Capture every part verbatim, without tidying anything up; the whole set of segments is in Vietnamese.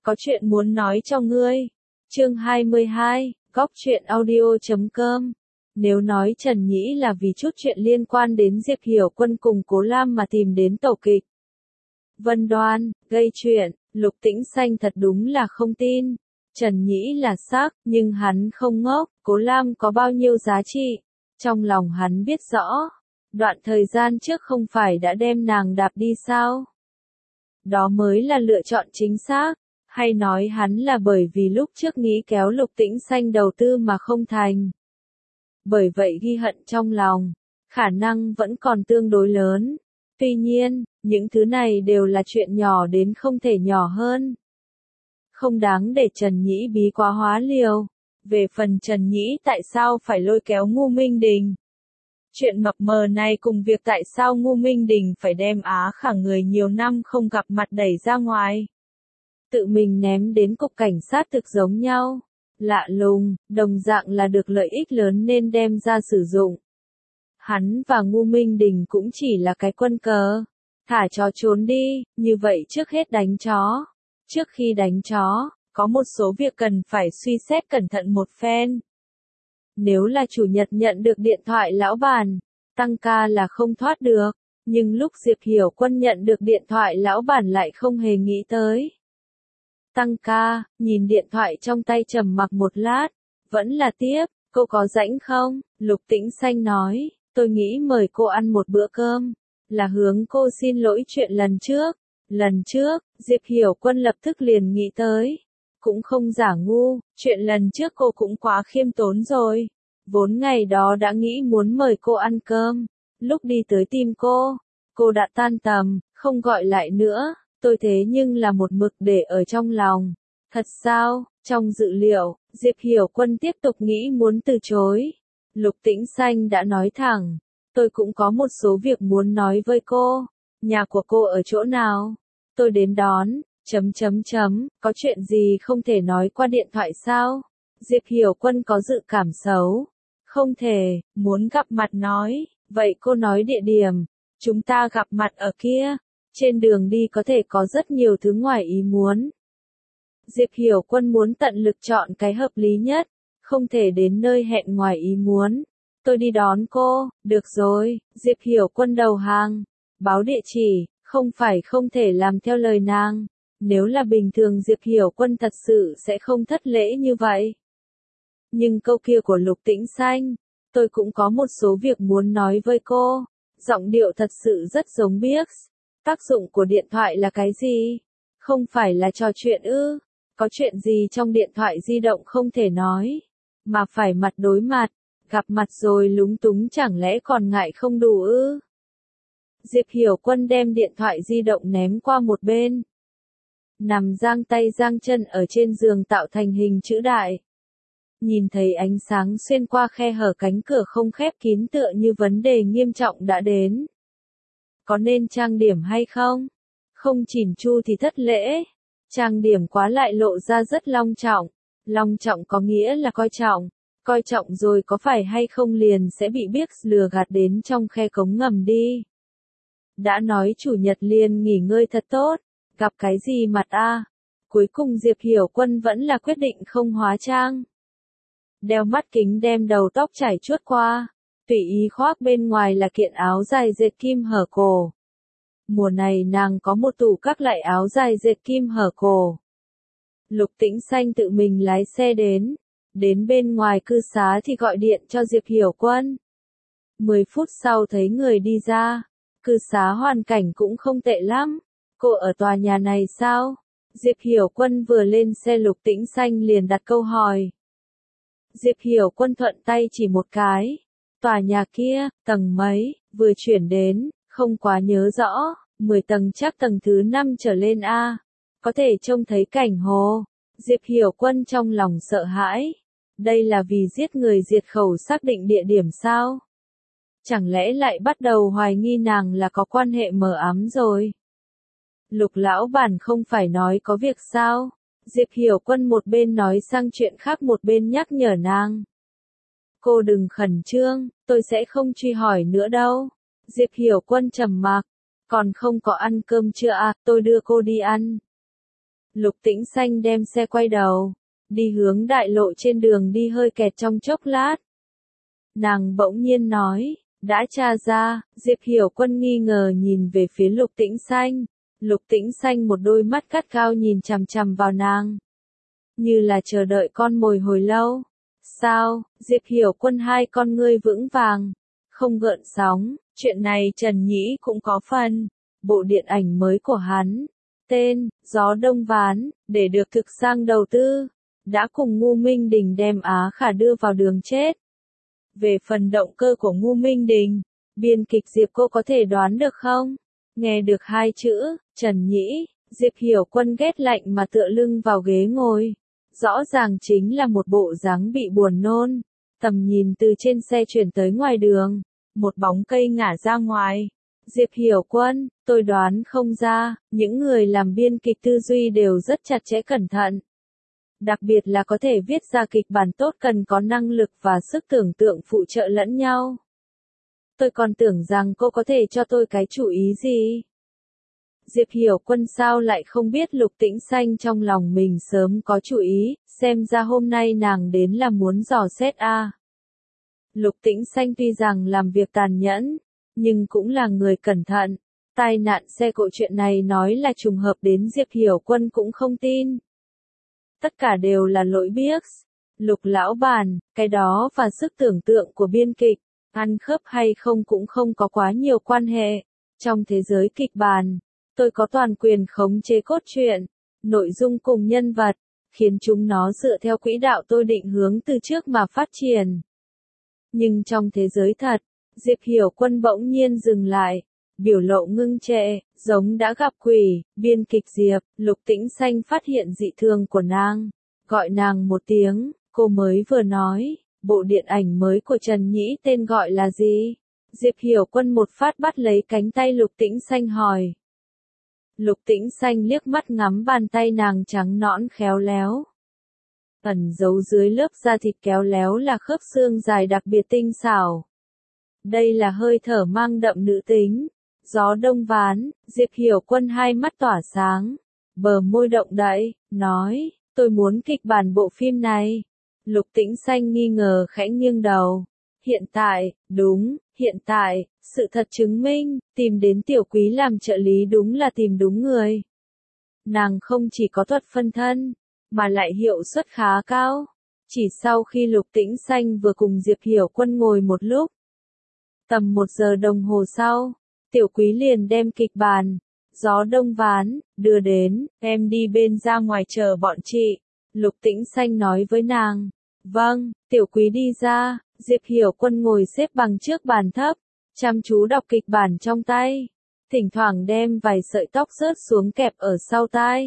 có chuyện muốn nói cho ngươi. Chương hai mươi hai, góc truyện audio chấm com. Nếu nói Trần Nhĩ là vì chút chuyện liên quan đến Diệp Hiểu Quân cùng Cố Lam mà tìm đến tổ kịch Vân Đoan, gây chuyện, Lục Tĩnh Xanh thật đúng là không tin. Trần Nhĩ là xác, nhưng hắn không ngốc, Cố Lam có bao nhiêu giá trị. Trong lòng hắn biết rõ, đoạn thời gian trước không phải đã đem nàng đạp đi sao? Đó mới là lựa chọn chính xác, hay nói hắn là bởi vì lúc trước nghĩ kéo Lục Tĩnh Xanh đầu tư mà không thành. Bởi vậy ghi hận trong lòng, khả năng vẫn còn tương đối lớn. Tuy nhiên, những thứ này đều là chuyện nhỏ đến không thể nhỏ hơn. Không đáng để Trần Nhĩ bí quá hóa liều. Về phần Trần Nhĩ tại sao phải lôi kéo Ngô Minh Đình? Chuyện mập mờ này cùng việc tại sao Ngô Minh Đình phải đem Á Khả người nhiều năm không gặp mặt đẩy ra ngoài. Tự mình ném đến cục cảnh sát thực giống nhau. Lạ lùng, đồng dạng là được lợi ích lớn nên đem ra sử dụng. Hắn và Ngô Minh Đình cũng chỉ là cái quân cờ. Thả chó trốn đi, như vậy trước hết đánh chó. Trước khi đánh chó, có một số việc cần phải suy xét cẩn thận một phen. Nếu là chủ nhật nhận được điện thoại lão bản, tăng ca là không thoát được, nhưng lúc Diệp Hiểu Quân nhận được điện thoại lão bản lại không hề nghĩ tới. Tăng ca, nhìn điện thoại trong tay trầm mặc một lát, vẫn là tiếp, cô có rảnh không? Lục Tĩnh Xanh nói, tôi nghĩ mời cô ăn một bữa cơm, là hướng cô xin lỗi chuyện lần trước. Lần trước, Diệp Hiểu Quân lập tức liền nghĩ tới. Cũng không giả ngu, chuyện lần trước cô cũng quá khiêm tốn rồi. Vốn ngày đó đã nghĩ muốn mời cô ăn cơm. Lúc đi tới tìm cô, cô đã tan tầm, không gọi lại nữa. Tôi thế nhưng là một mực để ở trong lòng. Thật sao? Trong dự liệu, Diệp Hiểu Quân tiếp tục nghĩ muốn từ chối. Lục Tĩnh Xanh đã nói thẳng. Tôi cũng có một số việc muốn nói với cô. Nhà của cô ở chỗ nào? Tôi đến đón, chấm chấm chấm, có chuyện gì không thể nói qua điện thoại sao? Diệp Hiểu Quân có dự cảm xấu. Không thể, muốn gặp mặt nói, vậy cô nói địa điểm, chúng ta gặp mặt ở kia. Trên đường đi có thể có rất nhiều thứ ngoài ý muốn. Diệp Hiểu Quân muốn tận lực chọn cái hợp lý nhất, không thể đến nơi hẹn ngoài ý muốn. Tôi đi đón cô, được rồi, Diệp Hiểu Quân đầu hàng, báo địa chỉ, không phải không thể làm theo lời nàng. Nếu là bình thường Diệp Hiểu Quân thật sự sẽ không thất lễ như vậy. Nhưng câu kia của Lục Tĩnh Xanh, tôi cũng có một số việc muốn nói với cô. Giọng điệu thật sự rất giống Biggs. Tác dụng của điện thoại là cái gì? Không phải là trò chuyện ư? Có chuyện gì trong điện thoại di động không thể nói, mà phải mặt đối mặt, gặp mặt rồi lúng túng chẳng lẽ còn ngại không đủ ư? Diệp Hiểu Quân đem điện thoại di động ném qua một bên. Nằm giang tay giang chân ở trên giường tạo thành hình chữ đại. Nhìn thấy ánh sáng xuyên qua khe hở cánh cửa không khép kín tựa như vấn đề nghiêm trọng đã đến. Có nên trang điểm hay không? Không chỉn chu thì thất lễ. Trang điểm quá lại lộ ra rất long trọng. Long trọng có nghĩa là coi trọng. Coi trọng rồi có phải hay không liền sẽ bị Biggs lừa gạt đến trong khe cống ngầm đi. Đã nói chủ nhật liền nghỉ ngơi thật tốt. Gặp cái gì mặt a? Cuối cùng Diệp Hiểu Quân vẫn là quyết định không hóa trang. Đeo mắt kính đem đầu tóc trải chuốt qua. Tùy ý khoác bên ngoài là kiện áo dài dệt kim hở cổ. Mùa này nàng có một tủ các loại áo dài dệt kim hở cổ. Lục Tĩnh Xanh tự mình lái xe đến. Đến bên ngoài cư xá thì gọi điện cho Diệp Hiểu Quân. Mười phút sau thấy người đi ra. Cư xá hoàn cảnh cũng không tệ lắm. Cô ở tòa nhà này sao? Diệp Hiểu Quân vừa lên xe Lục Tĩnh Xanh liền đặt câu hỏi. Diệp Hiểu Quân thuận tay chỉ một cái. Tòa nhà kia, tầng mấy, vừa chuyển đến, không quá nhớ rõ, mười tầng chắc tầng thứ năm trở lên a. Có thể trông thấy cảnh hồ. Diệp Hiểu Quân trong lòng sợ hãi. Đây là vì giết người diệt khẩu xác định địa điểm sao? Chẳng lẽ lại bắt đầu hoài nghi nàng là có quan hệ mờ ám rồi? Lục lão bản không phải nói có việc sao? Diệp Hiểu Quân một bên nói sang chuyện khác một bên nhắc nhở nàng. Cô đừng khẩn trương, tôi sẽ không truy hỏi nữa đâu. Diệp Hiểu Quân trầm mặc. Còn không có ăn cơm chưa à, tôi đưa cô đi ăn. Lục Tĩnh Xanh đem xe quay đầu, đi hướng đại lộ, trên đường đi hơi kẹt trong chốc lát. Nàng bỗng nhiên nói, đã tra ra. Diệp Hiểu Quân nghi ngờ nhìn về phía Lục Tĩnh Xanh. Lục Tĩnh Xanh một đôi mắt gắt gao nhìn chằm chằm vào nàng, như là chờ đợi con mồi hồi lâu. Sao? Diệp Hiểu Quân hai con ngươi vững vàng, không gợn sóng. Chuyện này Trần Nhĩ cũng có phần. Bộ điện ảnh mới của hắn, tên Gió Đông Ván, để được thực sang đầu tư, đã cùng Ngô Minh Đình đem Á Khả đưa vào đường chết. Về phần động cơ của Ngô Minh Đình, biên kịch Diệp, cô có thể đoán được không? Nghe được hai chữ Trần Nhĩ, Diệp Hiểu Quân ghét lạnh mà tựa lưng vào ghế ngồi. Rõ ràng chính là một bộ dáng bị buồn nôn. Tầm nhìn từ trên xe chuyển tới ngoài đường, một bóng cây ngả ra ngoài. Diệp Hiểu Quân, tôi đoán không ra, những người làm biên kịch tư duy đều rất chặt chẽ cẩn thận. Đặc biệt là có thể viết ra kịch bản tốt cần có năng lực và sức tưởng tượng phụ trợ lẫn nhau. Tôi còn tưởng rằng cô có thể cho tôi cái chủ ý gì. Diệp Hiểu Quân sao lại không biết Lục Tĩnh Xanh trong lòng mình sớm có chủ ý, xem ra hôm nay nàng đến là muốn dò xét a. À. Lục Tĩnh Xanh tuy rằng làm việc tàn nhẫn, nhưng cũng là người cẩn thận. Tai nạn xe cộ chuyện này nói là trùng hợp đến Diệp Hiểu Quân cũng không tin. Tất cả đều là lỗi biếc. Lục lão bản, cái đó và sức tưởng tượng của biên kịch, ăn khớp hay không cũng không có quá nhiều quan hệ. Trong thế giới kịch bản, tôi có toàn quyền khống chế cốt truyện, nội dung cùng nhân vật, khiến chúng nó dựa theo quỹ đạo tôi định hướng từ trước mà phát triển. Nhưng trong thế giới thật, Diệp Hiểu Quân bỗng nhiên dừng lại, biểu lộ ngưng trệ, giống đã gặp quỷ. Biên kịch Diệp, Lục Tĩnh Xanh phát hiện dị thường của nàng, gọi nàng một tiếng, cô mới vừa nói, bộ điện ảnh mới của Trần Nhĩ tên gọi là gì? Diệp Hiểu Quân một phát bắt lấy cánh tay Lục Tĩnh Xanh hỏi. Lục Tĩnh Xanh liếc mắt ngắm bàn tay nàng trắng nõn khéo léo. Ẩn giấu dưới lớp da thịt kéo léo là khớp xương dài đặc biệt tinh xảo. Đây là hơi thở mang đậm nữ tính. Gió Đông Ván, Diệp Hiểu Quân hai mắt tỏa sáng, bờ môi động đậy, nói, tôi muốn kịch bản bộ phim này. Lục Tĩnh Xanh nghi ngờ khẽ nghiêng đầu. Hiện tại, đúng, hiện tại, sự thật chứng minh, tìm đến Tiểu Quý làm trợ lý đúng là tìm đúng người. Nàng không chỉ có thuật phân thân, mà lại hiệu suất khá cao. Chỉ sau khi Lục Tĩnh Xanh vừa cùng Diệp Hiểu Quân ngồi một lúc, tầm một giờ đồng hồ sau, Tiểu Quý liền đem kịch bản Gió Đông Ván đưa đến. Em đi bên ra ngoài chờ bọn chị. Lục Tĩnh Xanh nói với nàng. Vâng. Tiểu Quý đi ra. Diệp Hiểu Quân ngồi xếp bằng trước bàn thấp, chăm chú đọc kịch bản trong tay, thỉnh thoảng đem vài sợi tóc rớt xuống kẹp ở sau tai,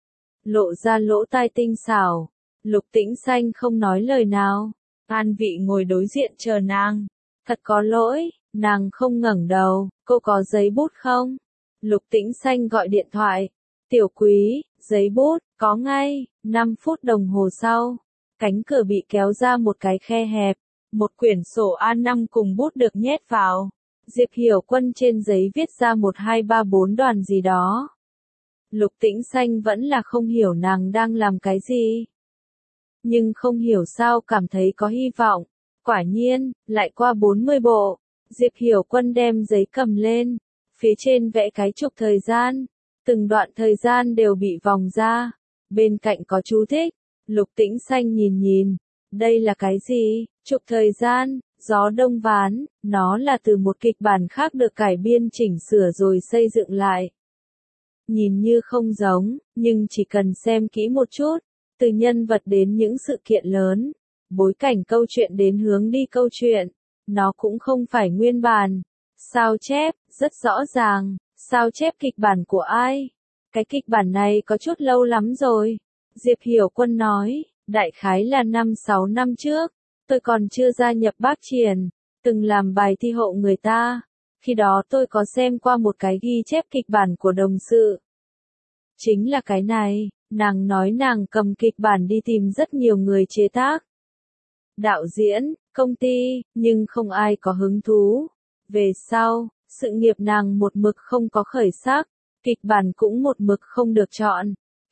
lộ ra lỗ tai tinh xảo. Lục Tĩnh Xanh không nói lời nào, an vị ngồi đối diện chờ nàng. Thật có lỗi, nàng không ngẩng đầu. Cô có giấy bút không? Lục Tĩnh Xanh gọi điện thoại. Tiểu Quý, giấy bút, có ngay. năm phút đồng hồ sau, cánh cửa bị kéo ra một cái khe hẹp, một quyển sổ A năm cùng bút được nhét vào. Diệp Hiểu Quân trên giấy viết ra một hai ba bốn đoàn gì đó. Lục Tĩnh Xanh vẫn là không hiểu nàng đang làm cái gì, nhưng không hiểu sao cảm thấy có hy vọng. Quả nhiên, lại qua bốn mươi bộ. Diệp Hiểu Quân đem giấy cầm lên, phía trên vẽ cái trục thời gian, từng đoạn thời gian đều bị vòng ra, bên cạnh có chú thích. Lục Tĩnh Xanh nhìn nhìn, đây là cái gì? Trục thời gian, Gió Đông Ván, nó là từ một kịch bản khác được cải biên chỉnh sửa rồi xây dựng lại. Nhìn như không giống, nhưng chỉ cần xem kỹ một chút, từ nhân vật đến những sự kiện lớn, bối cảnh câu chuyện đến hướng đi câu chuyện, nó cũng không phải nguyên bản. Sao chép, rất rõ ràng. Sao chép kịch bản của ai? Cái kịch bản này có chút lâu lắm rồi. Diệp Hiểu Quân nói, đại khái là năm sáu năm trước, tôi còn chưa gia nhập Bác Triển, từng làm bài thi hộ người ta. Khi đó tôi có xem qua một cái ghi chép kịch bản của đồng sự. Chính là cái này, nàng nói nàng cầm kịch bản đi tìm rất nhiều người chế tác, đạo diễn, công ty, nhưng không ai có hứng thú. Về sau, sự nghiệp nàng một mực không có khởi sắc, kịch bản cũng một mực không được chọn.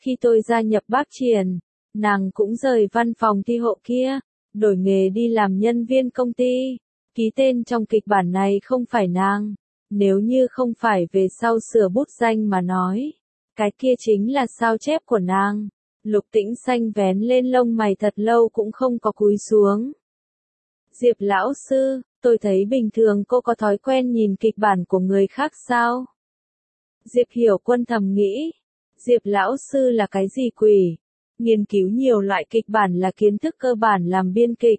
Khi tôi gia nhập Bác Triển, nàng cũng rời văn phòng thi hộ kia, đổi nghề đi làm nhân viên công ty. Ký tên trong kịch bản này không phải nàng. Nếu như không phải về sau sửa bút danh mà nói, cái kia chính là sao chép của nàng. Lục Tĩnh Xanh vén lên lông mày thật lâu cũng không có cúi xuống. Diệp lão sư, tôi thấy bình thường cô có thói quen nhìn kịch bản của người khác sao? Diệp Hiểu Quân thầm nghĩ, Diệp lão sư là cái gì quỷ? Nghiên cứu nhiều loại kịch bản là kiến thức cơ bản làm biên kịch.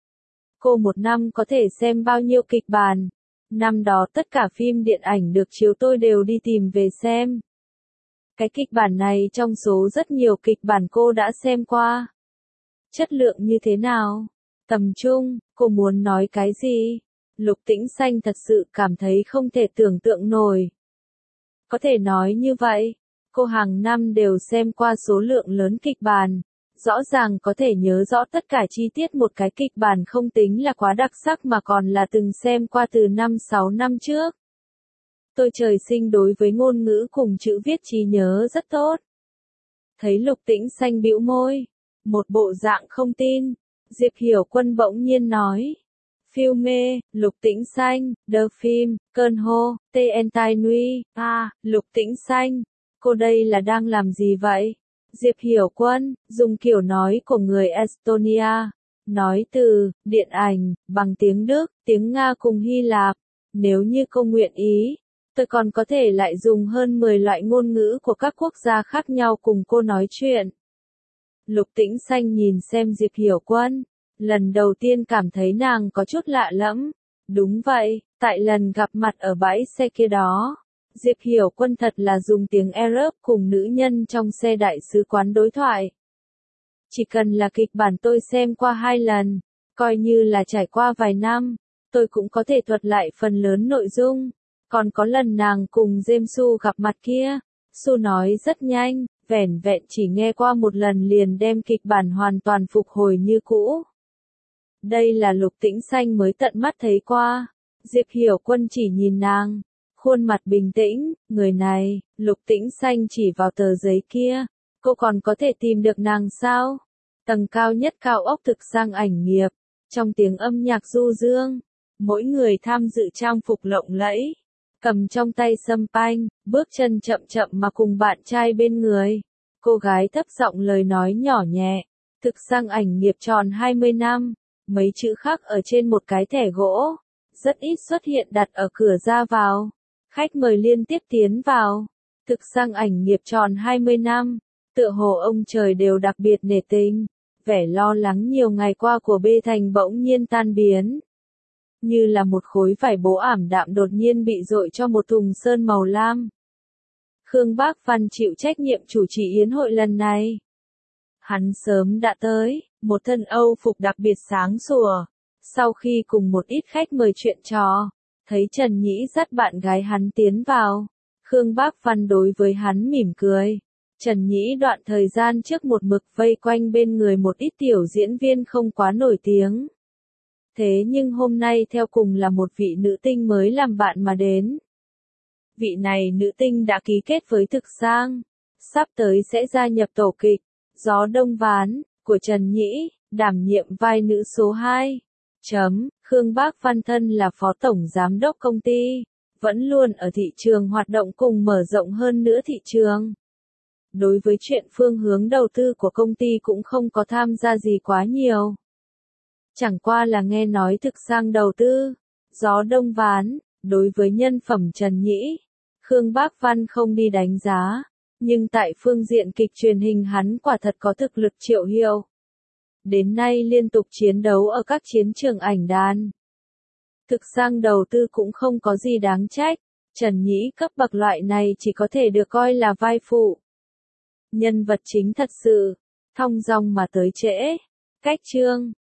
Cô một năm có thể xem bao nhiêu kịch bản? Năm đó tất cả phim điện ảnh được chiếu tôi đều đi tìm về xem. Cái kịch bản này trong số rất nhiều kịch bản cô đã xem qua. Chất lượng như thế nào? Tầm trung, cô muốn nói cái gì? Lục Tĩnh Xanh thật sự cảm thấy không thể tưởng tượng nổi. Có thể nói như vậy, cô hàng năm đều xem qua số lượng lớn kịch bản. Rõ ràng có thể nhớ rõ tất cả chi tiết một cái kịch bản không tính là quá đặc sắc mà còn là từng xem qua từ năm sáu năm trước. Tôi trời sinh đối với ngôn ngữ cùng chữ viết trí nhớ rất tốt. Thấy Lục Tĩnh Xanh bĩu môi, một bộ dạng không tin, Diệp Hiểu Quân bỗng nhiên nói. Filme, Lục Tĩnh Xanh, The Film, Cơn Hô, Tê En Tai Nui, à, Lục Tĩnh Xanh, cô đây là đang làm gì vậy? Diệp Hiểu Quân, dùng kiểu nói của người Estonia, nói từ, điện ảnh, bằng tiếng Đức, tiếng Nga cùng Hy Lạp. Nếu như cô nguyện ý, tôi còn có thể lại dùng hơn mười loại ngôn ngữ của các quốc gia khác nhau cùng cô nói chuyện. Lục Tĩnh Xanh nhìn xem Diệp Hiểu Quân, lần đầu tiên cảm thấy nàng có chút lạ lẫm. Đúng vậy, tại lần gặp mặt ở bãi xe kia đó, Diệp Hiểu Quân thật là dùng tiếng Arab cùng nữ nhân trong xe đại sứ quán đối thoại. Chỉ cần là kịch bản tôi xem qua hai lần, coi như là trải qua vài năm, tôi cũng có thể thuật lại phần lớn nội dung. Còn có lần nàng cùng James Su gặp mặt kia, Su nói rất nhanh, vẻn vẹn chỉ nghe qua một lần liền đem kịch bản hoàn toàn phục hồi như cũ. Đây là Lục Tĩnh Xanh mới tận mắt thấy qua. Diệp Hiểu Quân chỉ nhìn nàng, khuôn mặt bình tĩnh, người này, Lục Tĩnh Xanh chỉ vào tờ giấy kia, cô còn có thể tìm được nàng sao? Tầng cao nhất cao ốc thực sang ảnh nghiệp, trong tiếng âm nhạc du dương, mỗi người tham dự trang phục lộng lẫy, cầm trong tay sâm panh, bước chân chậm chậm mà cùng bạn trai bên người. Cô gái thấp giọng lời nói nhỏ nhẹ, thực sang ảnh nghiệp tròn hai mươi năm, mấy chữ khắc ở trên một cái thẻ gỗ, rất ít xuất hiện đặt ở cửa ra vào. Khách mời liên tiếp tiến vào. Thực sang ảnh nghiệp tròn hai mươi năm, tựa hồ ông trời đều đặc biệt nể tình. Vẻ lo lắng nhiều ngày qua của Bê Thành bỗng nhiên tan biến. Như là một khối vải bố ảm đạm đột nhiên bị dội cho một thùng sơn màu lam. Khương Bác Văn chịu trách nhiệm chủ trì yến hội lần này. Hắn sớm đã tới, một thân Âu phục đặc biệt sáng sủa. Sau khi cùng một ít khách mời chuyện trò, thấy Trần Nhĩ dắt bạn gái hắn tiến vào, Khương Bác Văn đối với hắn mỉm cười. Trần Nhĩ đoạn thời gian trước một mực vây quanh bên người một ít tiểu diễn viên không quá nổi tiếng. Thế nhưng hôm nay theo cùng là một vị nữ tinh mới làm bạn mà đến. Vị này nữ tinh đã ký kết với Thực Sang, sắp tới sẽ gia nhập tổ kịch Gió Đông Ván của Trần Nhĩ, đảm nhiệm vai nữ số hai. Chấm, Khương Bác Văn thân là phó tổng giám đốc công ty, vẫn luôn ở thị trường hoạt động cùng mở rộng hơn nữa thị trường. Đối với chuyện phương hướng đầu tư của công ty cũng không có tham gia gì quá nhiều. Chẳng qua là nghe nói Thực Sang đầu tư, Gió Đông Ván, đối với nhân phẩm Trần Nhĩ, Khương Bác Văn không đi đánh giá, nhưng tại phương diện kịch truyền hình hắn quả thật có thực lực triệu hiệu. Đến nay liên tục chiến đấu ở các chiến trường ảnh đàn. Thực Sang đầu tư cũng không có gì đáng trách, Trần Nhĩ cấp bậc loại này chỉ có thể được coi là vai phụ. Nhân vật chính thật sự, thong dong mà tới trễ. Cách chương